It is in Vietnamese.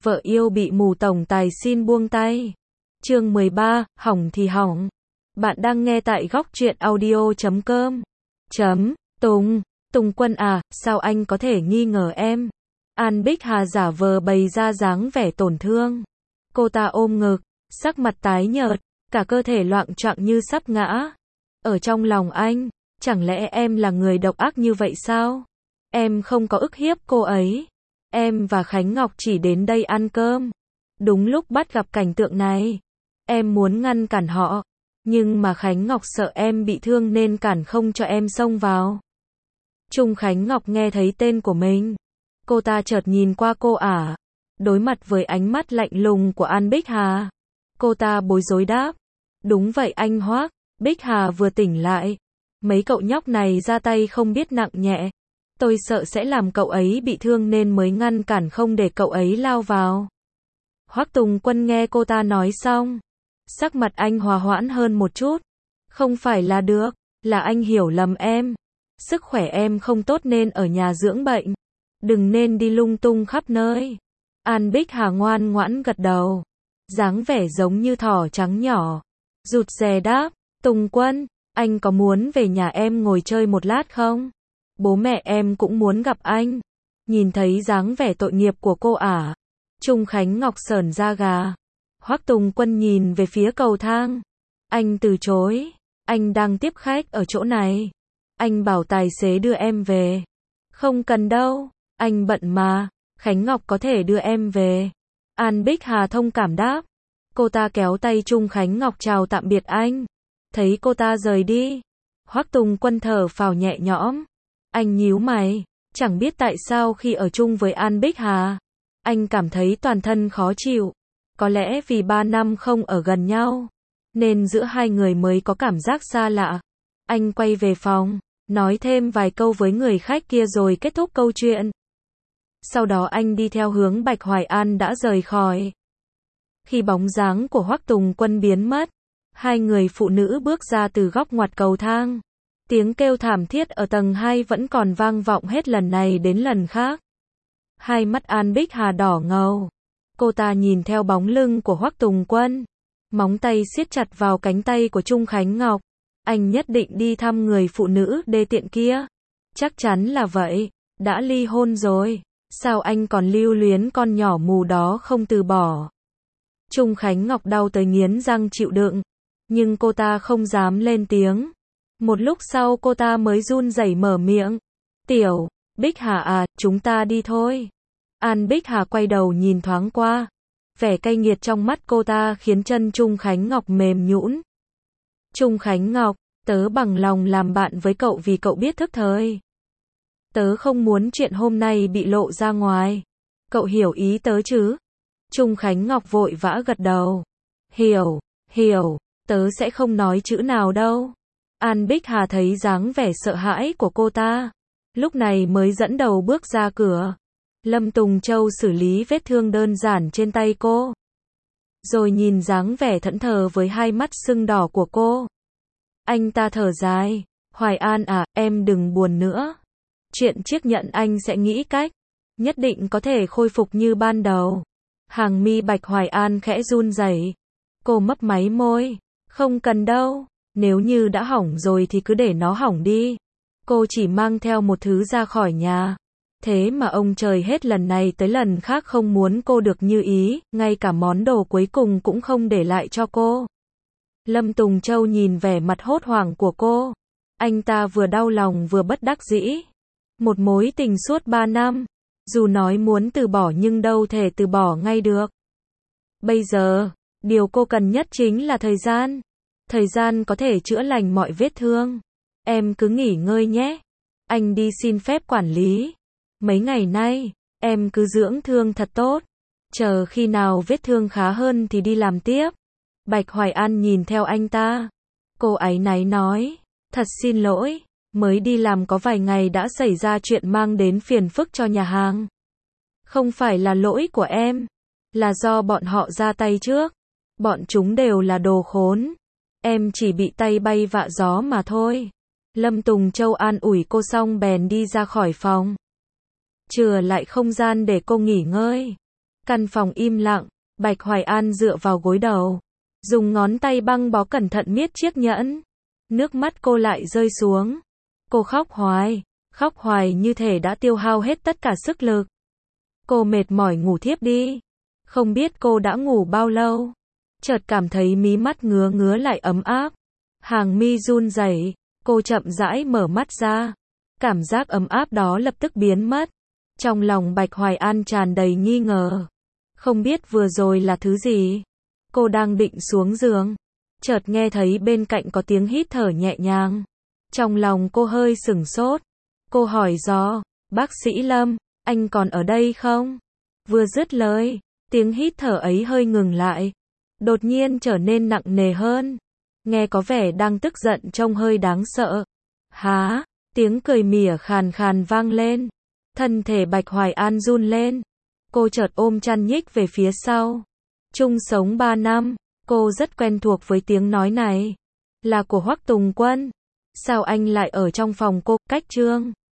Vợ yêu bị mù tổng tài xin buông tay. Chương 13, hỏng thì hỏng. Bạn đang nghe tại góc truyện audio.com. Tùng Quân à, sao anh có thể nghi ngờ em? An Bích Hà giả vờ bày ra dáng vẻ tổn thương. Cô ta ôm ngực, sắc mặt tái nhợt, cả cơ thể loạng choạng như sắp ngã. Ở trong lòng anh, chẳng lẽ em là người độc ác như vậy sao? Em không có ức hiếp cô ấy. Em và Khánh Ngọc chỉ đến đây ăn cơm. Đúng lúc bắt gặp cảnh tượng này, em muốn ngăn cản họ, nhưng mà Khánh Ngọc sợ em bị thương nên cản không cho em xông vào. Trung Khánh Ngọc nghe thấy tên của mình. Cô ta chợt nhìn qua cô ả. Đối mặt với ánh mắt lạnh lùng của An Bích Hà, cô ta bối rối đáp. Đúng vậy anh Hoác. Bích Hà vừa tỉnh lại. Mấy cậu nhóc này ra tay không biết nặng nhẹ. Tôi sợ sẽ làm cậu ấy bị thương nên mới ngăn cản không để cậu ấy lao vào. Hoắc Tùng Quân nghe cô ta nói xong, sắc mặt anh hòa hoãn hơn một chút. Không phải là được, là anh hiểu lầm em. Sức khỏe em không tốt nên ở nhà dưỡng bệnh. Đừng nên đi lung tung khắp nơi. An Bích Hà ngoan ngoãn gật đầu, dáng vẻ giống như thỏ trắng nhỏ. Rụt rè đáp, Tùng Quân, anh có muốn về nhà em ngồi chơi một lát không? Bố mẹ em cũng muốn gặp anh. Nhìn thấy dáng vẻ tội nghiệp của cô ả, Trung Khánh Ngọc sởn da gà. Hoắc Tùng Quân nhìn về phía cầu thang. Anh từ chối. Anh đang tiếp khách ở chỗ này. Anh bảo tài xế đưa em về. Không cần đâu, anh bận mà. Khánh Ngọc có thể đưa em về. An Bích Hà thông cảm đáp. Cô ta kéo tay Trung Khánh Ngọc chào tạm biệt anh. Thấy cô ta rời đi, Hoắc Tùng Quân thở phào nhẹ nhõm. Anh nhíu mày, chẳng biết tại sao khi ở chung với An Bích Hà, anh cảm thấy toàn thân khó chịu. Có lẽ vì 3 năm không ở gần nhau, nên giữa hai người mới có cảm giác xa lạ. Anh quay về phòng, nói thêm vài câu với người khách kia rồi kết thúc câu chuyện. Sau đó anh đi theo hướng Bạch Hoài An đã rời khỏi. Khi bóng dáng của Hoắc Tùng Quân biến mất, hai người phụ nữ bước ra từ góc ngoặt cầu thang. Tiếng kêu thảm thiết ở tầng 2 vẫn còn vang vọng hết lần này đến lần khác. Hai mắt An Bích Hà đỏ ngầu. Cô ta nhìn theo bóng lưng của Hoắc Tùng Quân. Móng tay siết chặt vào cánh tay của Trung Khánh Ngọc. Anh nhất định đi thăm người phụ nữ đê tiện kia. Chắc chắn là vậy. Đã ly hôn rồi. Sao anh còn lưu luyến con nhỏ mù đó không từ bỏ? Trung Khánh Ngọc đau tới nghiến răng chịu đựng. Nhưng cô ta không dám lên tiếng. Một lúc sau cô ta mới run rẩy mở miệng. Tiểu Bích Hà à, chúng ta đi thôi. An Bích Hà quay đầu nhìn thoáng qua. Vẻ cay nghiệt trong mắt cô ta khiến chân Trung Khánh Ngọc mềm nhũn. Trung Khánh Ngọc, tớ bằng lòng làm bạn với cậu vì cậu biết thức thời. Tớ không muốn chuyện hôm nay bị lộ ra ngoài. Cậu hiểu ý tớ chứ? Trung Khánh Ngọc vội vã gật đầu. Hiểu, tớ sẽ không nói chữ nào đâu. An Bích Hà thấy dáng vẻ sợ hãi của cô ta, lúc này mới dẫn đầu bước ra cửa. Lâm Tùng Châu xử lý vết thương đơn giản trên tay cô, rồi nhìn dáng vẻ thẫn thờ với hai mắt sưng đỏ của cô. Anh ta thở dài, Hoài An à, em đừng buồn nữa. Chuyện chiếc nhẫn anh sẽ nghĩ cách, nhất định có thể khôi phục như ban đầu. Hàng mi Bạch Hoài An khẽ run rẩy. Cô mấp máy môi, không cần đâu. Nếu như đã hỏng rồi thì cứ để nó hỏng đi. Cô chỉ mang theo một thứ ra khỏi nhà. Thế mà ông trời hết lần này tới lần khác không muốn cô được như ý, ngay cả món đồ cuối cùng cũng không để lại cho cô. Lâm Tùng Châu nhìn vẻ mặt hốt hoảng của cô. Anh ta vừa đau lòng vừa bất đắc dĩ. Một mối tình suốt 3 năm. Dù nói muốn từ bỏ nhưng đâu thể từ bỏ ngay được. Bây giờ, điều cô cần nhất chính là thời gian. Thời gian có thể chữa lành mọi vết thương. Em cứ nghỉ ngơi nhé. Anh đi xin phép quản lý. Mấy ngày nay, em cứ dưỡng thương thật tốt. Chờ khi nào vết thương khá hơn thì đi làm tiếp. Bạch Hoài An nhìn theo anh ta. Cô áy náy nói. Thật xin lỗi, mới đi làm có vài ngày đã xảy ra chuyện mang đến phiền phức cho nhà hàng. Không phải là lỗi của em, là do bọn họ ra tay trước. Bọn chúng đều là đồ khốn. Em chỉ bị tay bay vạ gió mà thôi. Lâm Tùng Châu an ủi cô xong bèn đi ra khỏi phòng. Chừa lại không gian để cô nghỉ ngơi. Căn phòng im lặng, Bạch Hoài An dựa vào gối đầu, dùng ngón tay băng bó cẩn thận miết chiếc nhẫn. Nước mắt cô lại rơi xuống. Cô khóc hoài như thể đã tiêu hao hết tất cả sức lực. Cô mệt mỏi ngủ thiếp đi. Không biết cô đã ngủ bao lâu. Chợt cảm thấy mí mắt ngứa ngứa lại ấm áp. Hàng mi run rẩy, cô chậm rãi mở mắt ra. Cảm giác ấm áp đó lập tức biến mất. Trong lòng Bạch Hoài An tràn đầy nghi ngờ. Không biết vừa rồi là thứ gì. Cô đang định xuống giường, chợt nghe thấy bên cạnh có tiếng hít thở nhẹ nhàng. Trong lòng cô hơi sửng sốt. Cô hỏi dò, bác sĩ Lâm, anh còn ở đây không? Vừa dứt lời, tiếng hít thở ấy hơi ngừng lại. Đột nhiên trở nên nặng nề hơn. Nghe có vẻ đang tức giận trông hơi đáng sợ. Há, tiếng cười mỉa khàn khàn vang lên. Thân thể Bạch Hoài An run lên. Cô chợt ôm chăn nhích về phía sau. Chung sống 3 năm, cô rất quen thuộc với tiếng nói này. Là của Hoắc Tùng Quân. Sao anh lại ở trong phòng cô, cách Trương?